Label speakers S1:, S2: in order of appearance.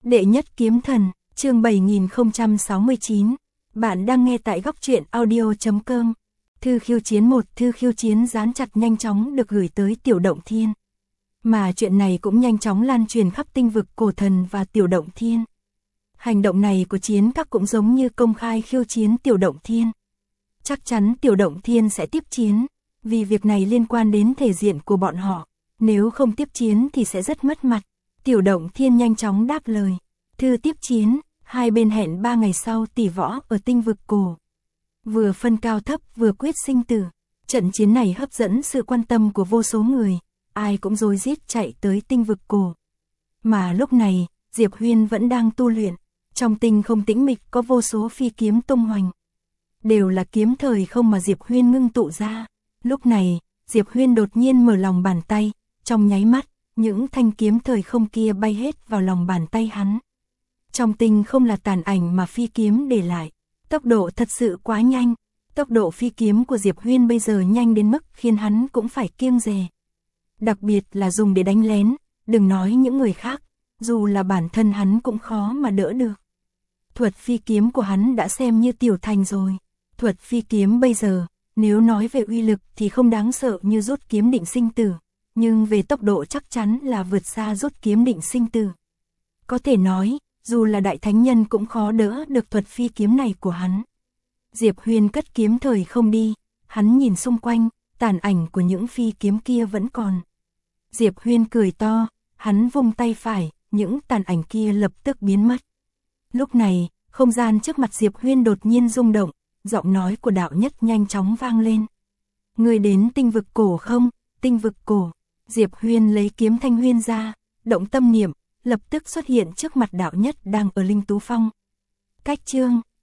S1: Đệ nhất kiếm thần, chương 7069. Bạn đang nghe tại góc truyện audio.com. Thư khiêu chiến 1, thư khiêu chiến dán chặt nhanh chóng được gửi tới Tiểu Động Thiên. Mà chuyện này cũng nhanh chóng lan truyền khắp tinh vực Cổ Thần và Tiểu Động Thiên. Hành động này của chiến các cũng giống như công khai khiêu chiến Tiểu Động Thiên. Chắc chắn Tiểu Động Thiên sẽ tiếp chiến, vì việc này liên quan đến thể diện của bọn họ. Nếu không tiếp chiến thì sẽ rất mất mặt. Tiểu Động Thiên nhanh chóng đáp lời. Thư tiếp chiến, hai bên hẹn 3 ngày sau tỷ võ ở tinh vực Cổ. Vừa phân cao thấp vừa quyết sinh tử. Trận chiến này hấp dẫn sự quan tâm của vô số người, ai cũng rối rít chạy tới tinh vực Cổ. Mà lúc này, Diệp Huyên vẫn đang tu luyện. Trong tinh không tĩnh mịch có vô số phi kiếm tung hoành. Đều là kiếm thời không mà Diệp Huyên ngưng tụ ra. Lúc này, Diệp Huyên đột nhiên mở lòng bàn tay, trong nháy mắt, những thanh kiếm thời không kia bay hết vào lòng bàn tay hắn. Trong tinh không là tàn ảnh mà phi kiếm để lại, tốc độ thật sự quá nhanh, tốc độ phi kiếm của Diệp Huyên bây giờ nhanh đến mức khiến hắn cũng phải kiêng dè. Đặc biệt là dùng để đánh lén, đừng nói những người khác, dù là bản thân hắn cũng khó mà đỡ được. Thuật phi kiếm của hắn đã xem như tiểu thành rồi, thuật phi kiếm bây giờ, nếu nói về uy lực thì không đáng sợ như rút kiếm định sinh tử, nhưng về tốc độ chắc chắn là vượt xa rút kiếm định sinh tử. Có thể nói, dù là đại thánh nhân cũng khó đỡ được thuật phi kiếm này của hắn. Diệp Huyên cất kiếm thời không đi, hắn nhìn xung quanh, tàn ảnh của những phi kiếm kia vẫn còn. Diệp Huyên cười to, hắn vung tay phải, những tàn ảnh kia lập tức biến mất. Lúc này, không gian trước mặt Diệp Huyên đột nhiên rung động, giọng nói của đạo nhất nhanh chóng vang lên. Người đến tinh vực Cổ không? Tinh vực Cổ. Diệp Huyên lấy kiếm thanh huyên ra, động tâm niệm, lập tức xuất hiện trước mặt đạo nhất đang ở Linh Tú Phong. Cách chương,